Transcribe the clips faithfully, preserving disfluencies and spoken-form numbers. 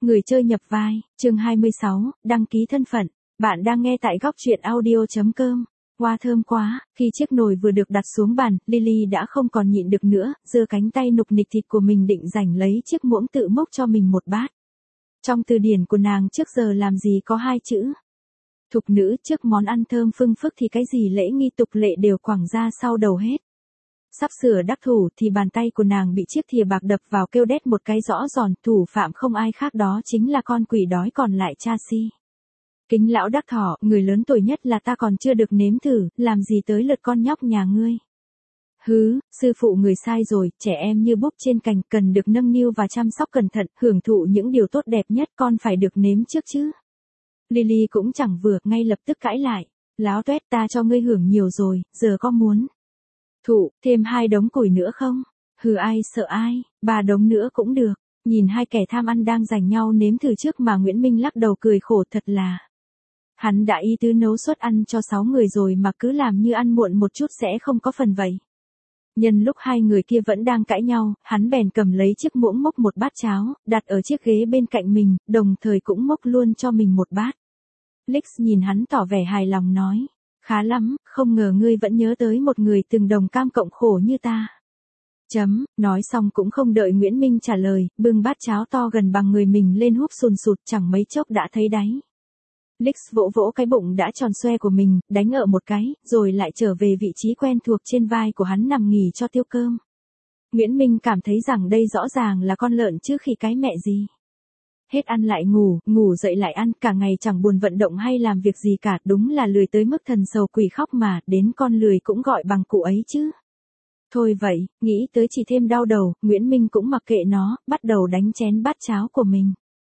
Người chơi nhập vai, chương hai mươi sáu, đăng ký thân phận. Bạn đang nghe tại góc truyện audio chấm com. Hoa thơm quá, khi chiếc nồi vừa được đặt xuống bàn, Lily đã không còn nhịn được nữa, giơ cánh tay nục nịch thịt của mình định giành lấy chiếc muỗng tự múc cho mình một bát. Trong từ điển của nàng trước giờ làm gì có hai chữ thục nữ, trước món ăn thơm phưng phức thì cái gì lễ nghi tục lệ đều quẳng ra sau đầu hết. Sắp sửa đắc thủ thì bàn tay của nàng bị chiếc thìa bạc đập vào kêu đét một cái rõ giòn, thủ phạm không ai khác đó chính là con quỷ đói còn lại Chasi. Kính lão đắc thọ, người lớn tuổi nhất là ta còn chưa được nếm thử, làm gì tới lượt con nhóc nhà ngươi. Hứ, sư phụ người sai rồi, trẻ em như búp trên cành cần được nâng niu và chăm sóc cẩn thận, hưởng thụ những điều tốt đẹp nhất, con phải được nếm trước chứ. Lily cũng chẳng vừa, ngay lập tức cãi lại. Láo tuét, ta cho ngươi hưởng nhiều rồi, giờ có muốn thụ thêm hai đống củi nữa không? Hừ, ai sợ ai, ba đống nữa cũng được. Nhìn hai kẻ tham ăn đang giành nhau nếm thử trước mà Nguyễn Minh lắc đầu cười khổ, thật là hắn đã ý tứ nấu suất ăn cho sáu người rồi mà cứ làm như ăn muộn một chút sẽ không có phần vậy. Nhân lúc hai người kia vẫn đang cãi nhau, hắn bèn cầm lấy chiếc muỗng múc một bát cháo, đặt ở chiếc ghế bên cạnh mình, đồng thời cũng múc luôn cho mình một bát. Lix nhìn hắn tỏ vẻ hài lòng nói, khá lắm, không ngờ ngươi vẫn nhớ tới một người từng đồng cam cộng khổ như ta. Chấm, nói xong cũng không đợi Nguyễn Minh trả lời, bưng bát cháo to gần bằng người mình lên húp sùn sụt, chẳng mấy chốc đã thấy đáy. Lix vỗ vỗ cái bụng đã tròn xoe của mình, đánh ở một cái, rồi lại trở về vị trí quen thuộc trên vai của hắn nằm nghỉ cho tiêu cơm. Nguyễn Minh cảm thấy rằng đây rõ ràng là con lợn chứ khi cái mẹ gì. Hết ăn lại ngủ, ngủ dậy lại ăn, cả ngày chẳng buồn vận động hay làm việc gì cả, đúng là lười tới mức thần sầu quỷ khóc mà, đến con lười cũng gọi bằng cụ ấy chứ. Thôi vậy, nghĩ tới chỉ thêm đau đầu, Nguyễn Minh cũng mặc kệ nó, bắt đầu đánh chén bát cháo của mình.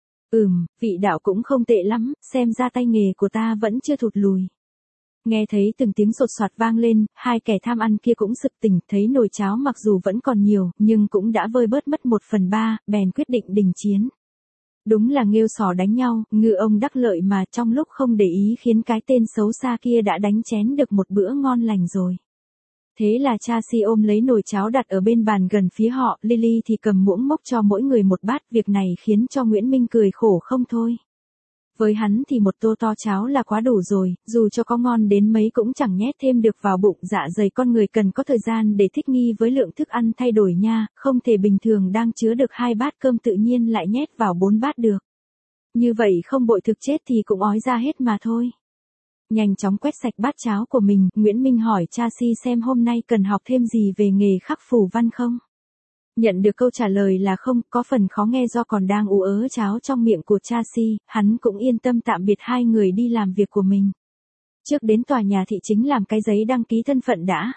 Ừm, vị đạo cũng không tệ lắm, xem ra tay nghề của ta vẫn chưa thụt lùi. Nghe thấy từng tiếng sột soạt vang lên, hai kẻ tham ăn kia cũng sực tỉnh, thấy nồi cháo mặc dù vẫn còn nhiều, nhưng cũng đã vơi bớt mất một phần ba, bèn quyết định đình chiến. Đúng là nghêu sò đánh nhau, ngư ông đắc lợi mà, trong lúc không để ý khiến cái tên xấu xa kia đã đánh chén được một bữa ngon lành rồi. Thế là Chasi ôm lấy nồi cháo đặt ở bên bàn gần phía họ, Lily thì cầm muỗng múc cho mỗi người một bát, việc này khiến cho Nguyễn Minh cười khổ không thôi. Với hắn thì một tô to cháo là quá đủ rồi, dù cho có ngon đến mấy cũng chẳng nhét thêm được vào bụng, dạ dày con người cần có thời gian để thích nghi với lượng thức ăn thay đổi nha, không thể bình thường đang chứa được hai bát cơm tự nhiên lại nhét vào bốn bát được. Như vậy không bội thực chết thì cũng ói ra hết mà thôi. Nhanh chóng quét sạch bát cháo của mình, Nguyễn Minh hỏi Chasi xem hôm nay cần học thêm gì về nghề khắc phù văn không. Nhận được câu trả lời là không, có phần khó nghe do còn đang ú ớ cháo trong miệng của Chasi, hắn cũng yên tâm tạm biệt hai người đi làm việc của mình. Trước đến tòa nhà thị chính làm cái giấy đăng ký thân phận đã.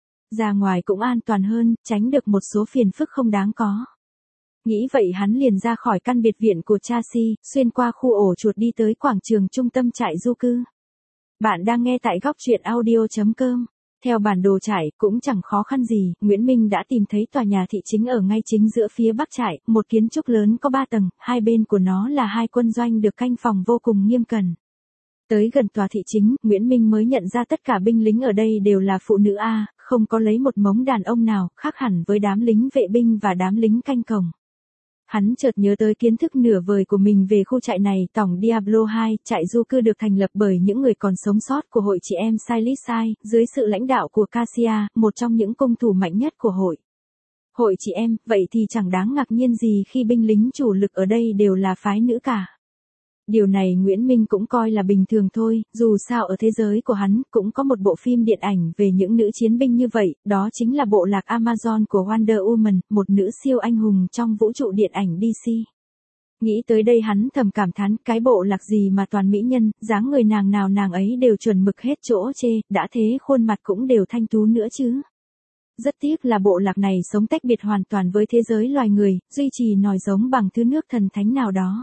Ra ngoài cũng an toàn hơn, tránh được một số phiền phức không đáng có. Nghĩ vậy hắn liền ra khỏi căn biệt viện của Chasi, xuyên qua khu ổ chuột đi tới quảng trường trung tâm trại du cư. Bạn đang nghe tại góc truyện audio chấm com. Theo bản đồ trại, cũng chẳng khó khăn gì, Nguyễn Minh đã tìm thấy tòa nhà thị chính ở ngay chính giữa phía bắc trại, một kiến trúc lớn có ba tầng, hai bên của nó là hai quân doanh được canh phòng vô cùng nghiêm cẩn. Tới gần tòa thị chính, Nguyễn Minh mới nhận ra tất cả binh lính ở đây đều là phụ nữ a, không có lấy một mống đàn ông nào, khác hẳn với đám lính vệ binh và đám lính canh cổng. Hắn chợt nhớ tới kiến thức nửa vời của mình về khu trại này, tổng Diablo hai, trại du cư được thành lập bởi những người còn sống sót của hội chị em Silisai, dưới sự lãnh đạo của Cassia, một trong những cung thủ mạnh nhất của hội. Hội chị em, vậy thì chẳng đáng ngạc nhiên gì khi binh lính chủ lực ở đây đều là phái nữ cả. Điều này Nguyễn Minh cũng coi là bình thường thôi, dù sao ở thế giới của hắn cũng có một bộ phim điện ảnh về những nữ chiến binh như vậy, đó chính là bộ lạc Amazon của Wonder Woman, một nữ siêu anh hùng trong vũ trụ điện ảnh đê xê. Nghĩ tới đây hắn thầm cảm thán, cái bộ lạc gì mà toàn mỹ nhân, dáng người nàng nào nàng ấy đều chuẩn mực hết chỗ chê, đã thế khuôn mặt cũng đều thanh tú nữa chứ. Rất tiếc là bộ lạc này sống tách biệt hoàn toàn với thế giới loài người, duy trì nòi giống bằng thứ nước thần thánh nào đó.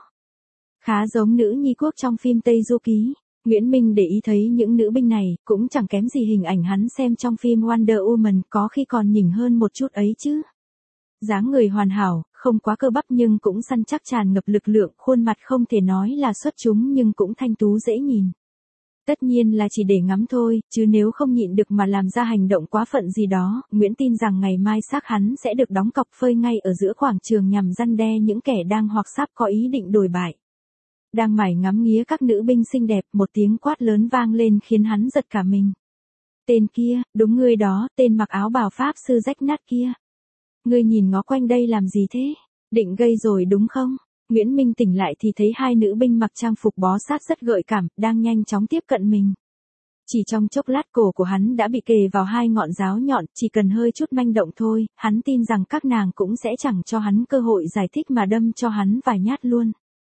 Khá giống nữ nhi quốc trong phim Tây Du Ký. Nguyễn Minh để ý thấy những nữ binh này, cũng chẳng kém gì hình ảnh hắn xem trong phim Wonder Woman, có khi còn nhỉnh hơn một chút ấy chứ. Dáng người hoàn hảo, không quá cơ bắp nhưng cũng săn chắc tràn ngập lực lượng, khuôn mặt không thể nói là xuất chúng nhưng cũng thanh tú dễ nhìn. Tất nhiên là chỉ để ngắm thôi, chứ nếu không nhịn được mà làm ra hành động quá phận gì đó, Nguyễn tin rằng ngày mai xác hắn sẽ được đóng cọc phơi ngay ở giữa quảng trường nhằm răn đe những kẻ đang hoặc sắp có ý định đồi bại. Đang mải ngắm nghía các nữ binh xinh đẹp, một tiếng quát lớn vang lên khiến hắn giật cả mình. Tên kia, đúng ngươi đó, tên mặc áo bào pháp sư rách nát kia. Ngươi nhìn ngó quanh đây làm gì thế? Định gây rồi đúng không? Nguyễn Minh tỉnh lại thì thấy hai nữ binh mặc trang phục bó sát rất gợi cảm, đang nhanh chóng tiếp cận mình. Chỉ trong chốc lát cổ của hắn đã bị kề vào hai ngọn giáo nhọn, chỉ cần hơi chút manh động thôi, hắn tin rằng các nàng cũng sẽ chẳng cho hắn cơ hội giải thích mà đâm cho hắn vài nhát luôn.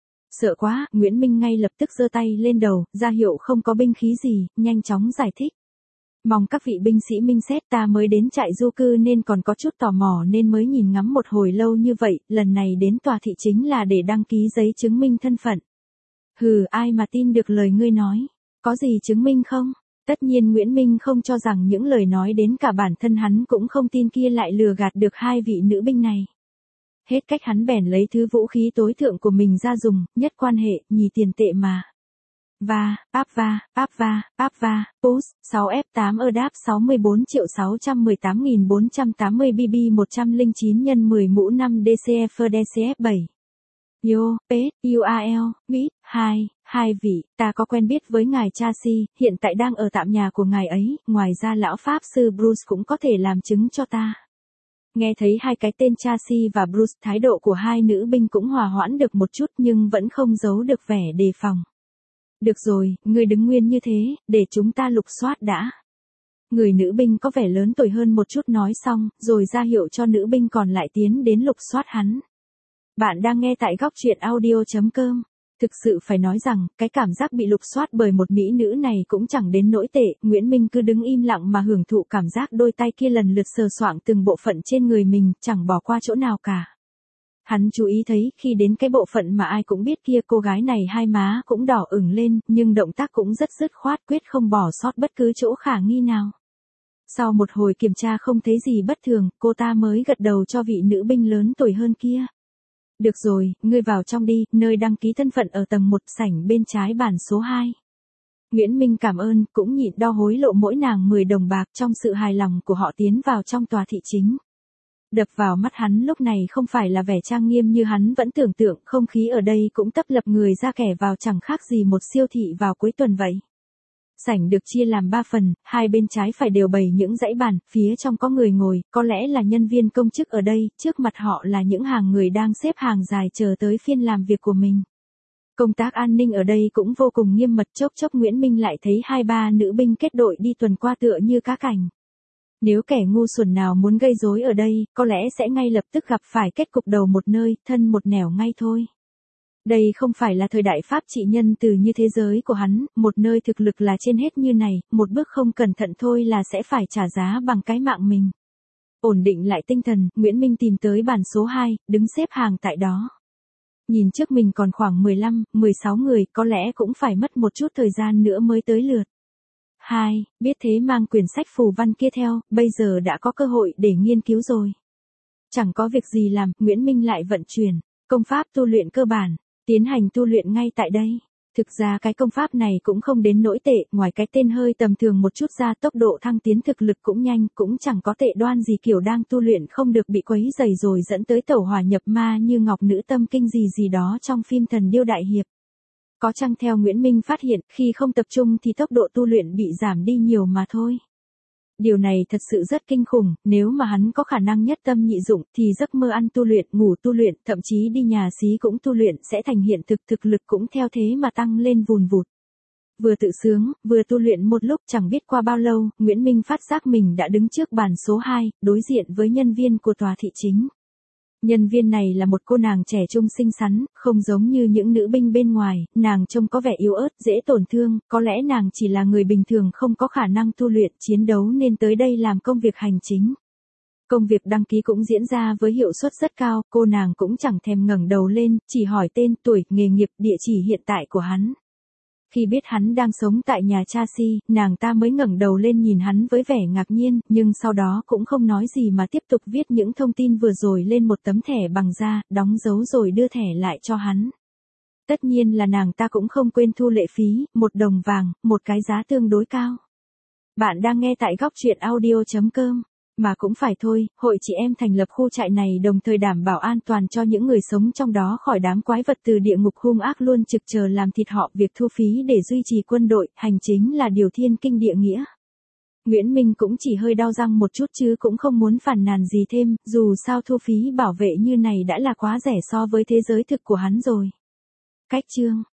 Sợ quá, Nguyễn Minh ngay lập tức giơ tay lên đầu, ra hiệu không có binh khí gì, nhanh chóng giải thích. Mong các vị binh sĩ minh xét, ta mới đến trại du cư nên còn có chút tò mò nên mới nhìn ngắm một hồi lâu như vậy, lần này đến tòa thị chính là để đăng ký giấy chứng minh thân phận. Hừ, ai mà tin được lời ngươi nói, có gì chứng minh không? Tất nhiên Nguyễn Minh không cho rằng những lời nói đến cả bản thân hắn cũng không tin kia lại lừa gạt được hai vị nữ binh này. Hết cách hắn bèn lấy thứ vũ khí tối thượng của mình ra dùng, nhất quan hệ, nhì tiền tệ mà. Va, áp va, áp va, áp va, push, sáu F tám ơ đáp sáu mươi bốn triệu sáu trăm mười tám nghìn bốn trăm tám mươi B B một trăm lẻ chín nhân mười mũ năm D C F D C F bảy. Yo, P, U A L, Mỹ, hai, hai vị, ta có quen biết với ngài Chasi, hiện tại đang ở tạm nhà của ngài ấy, ngoài ra lão Pháp sư Bruce cũng có thể làm chứng cho ta. Nghe thấy hai cái tên Chasi và Bruce, thái độ của hai nữ binh cũng hòa hoãn được một chút nhưng vẫn không giấu được vẻ đề phòng. Được rồi, ngươi đứng nguyên như thế, để chúng ta lục soát đã. Người nữ binh có vẻ lớn tuổi hơn một chút nói xong, rồi ra hiệu cho nữ binh còn lại tiến đến lục soát hắn. Bạn đang nghe tại góc truyện audio chấm com. Thực sự phải nói rằng, cái cảm giác bị lục soát bởi một mỹ nữ này cũng chẳng đến nỗi tệ, Nguyễn Minh cứ đứng im lặng mà hưởng thụ cảm giác đôi tay kia lần lượt sờ soạng từng bộ phận trên người mình, chẳng bỏ qua chỗ nào cả. Hắn chú ý thấy, khi đến cái bộ phận mà ai cũng biết kia, cô gái này hai má cũng đỏ ửng lên, nhưng động tác cũng rất dứt khoát, quyết không bỏ sót bất cứ chỗ khả nghi nào. Sau một hồi kiểm tra không thấy gì bất thường, cô ta mới gật đầu cho vị nữ binh lớn tuổi hơn kia. Được rồi, ngươi vào trong đi, nơi đăng ký thân phận ở tầng một, sảnh bên trái bàn số hai. Nguyễn Minh cảm ơn, cũng nhịn đo hối lộ mỗi nàng mười đồng bạc. Trong sự hài lòng của họ tiến vào trong tòa thị chính. Đập vào mắt hắn lúc này không phải là vẻ trang nghiêm như hắn vẫn tưởng tượng, không khí ở đây cũng tấp lập người ra kẻ vào, chẳng khác gì một siêu thị vào cuối tuần vậy. Sảnh được chia làm ba phần, hai bên trái phải đều bày những dãy bàn, phía trong có người ngồi, có lẽ là nhân viên công chức ở đây, trước mặt họ là những hàng người đang xếp hàng dài chờ tới phiên làm việc của mình. Công tác an ninh ở đây cũng vô cùng nghiêm mật, chốc chốc Nguyễn Minh lại thấy hai ba nữ binh kết đội đi tuần qua tựa như cá cảnh. Nếu kẻ ngu xuẩn nào muốn gây rối ở đây, có lẽ sẽ ngay lập tức gặp phải kết cục đầu một nơi, thân một nẻo ngay thôi. Đây không phải là thời đại pháp trị nhân từ như thế giới của hắn, một nơi thực lực là trên hết như này, một bước không cẩn thận thôi là sẽ phải trả giá bằng cái mạng mình. Ổn định lại tinh thần, Nguyễn Minh tìm tới bàn số hai, đứng xếp hàng tại đó. Nhìn trước mình còn khoảng mười lăm, mười sáu người, có lẽ cũng phải mất một chút thời gian nữa mới tới lượt. Hai, biết thế mang quyển sách phù văn kia theo, bây giờ đã có cơ hội để nghiên cứu rồi. Chẳng có việc gì làm, Nguyễn Minh lại vận chuyển công pháp tu luyện cơ bản, tiến hành tu luyện ngay tại đây. Thực ra cái công pháp này cũng không đến nỗi tệ, ngoài cái tên hơi tầm thường một chút ra, tốc độ thăng tiến thực lực cũng nhanh, cũng chẳng có tệ đoan gì, kiểu đang tu luyện không được bị quấy rầy rồi dẫn tới tẩu hỏa nhập ma như Ngọc Nữ Tâm Kinh gì gì đó trong phim Thần Điêu Đại Hiệp. Có chăng theo Nguyễn Minh phát hiện, khi không tập trung thì tốc độ tu luyện bị giảm đi nhiều mà thôi. Điều này thật sự rất kinh khủng, nếu mà hắn có khả năng nhất tâm nhị dụng thì giấc mơ ăn tu luyện, ngủ tu luyện, thậm chí đi nhà xí cũng tu luyện sẽ thành hiện thực, thực lực cũng theo thế mà tăng lên vùn vụt. Vừa tự sướng, vừa tu luyện một lúc, chẳng biết qua bao lâu, Nguyễn Minh phát giác mình đã đứng trước bàn số hai, đối diện với nhân viên của tòa thị chính. Nhân viên này là một cô nàng trẻ trung xinh xắn, không giống như những nữ binh bên ngoài, nàng trông có vẻ yếu ớt, dễ tổn thương, có lẽ nàng chỉ là người bình thường không có khả năng tu luyện, chiến đấu nên tới đây làm công việc hành chính. Công việc đăng ký cũng diễn ra với hiệu suất rất cao, cô nàng cũng chẳng thèm ngẩng đầu lên, chỉ hỏi tên, tuổi, nghề nghiệp, địa chỉ hiện tại của hắn. Khi biết hắn đang sống tại nhà Chasi, nàng ta mới ngẩng đầu lên nhìn hắn với vẻ ngạc nhiên, nhưng sau đó cũng không nói gì mà tiếp tục viết những thông tin vừa rồi lên một tấm thẻ bằng da, đóng dấu rồi đưa thẻ lại cho hắn. Tất nhiên là nàng ta cũng không quên thu lệ phí, một đồng vàng, một cái giá tương đối cao. Bạn đang nghe tại góc truyện audio.com. Mà cũng phải thôi, hội chị em thành lập khu trại này đồng thời đảm bảo an toàn cho những người sống trong đó khỏi đám quái vật từ địa ngục hung ác luôn trực chờ làm thịt họ. Việc thu phí để duy trì quân đội, hành chính là điều thiên kinh địa nghĩa. Nguyễn Minh cũng chỉ hơi đau răng một chút chứ cũng không muốn phàn nàn gì thêm, dù sao thu phí bảo vệ như này đã là quá rẻ so với thế giới thực của hắn rồi. Cách chương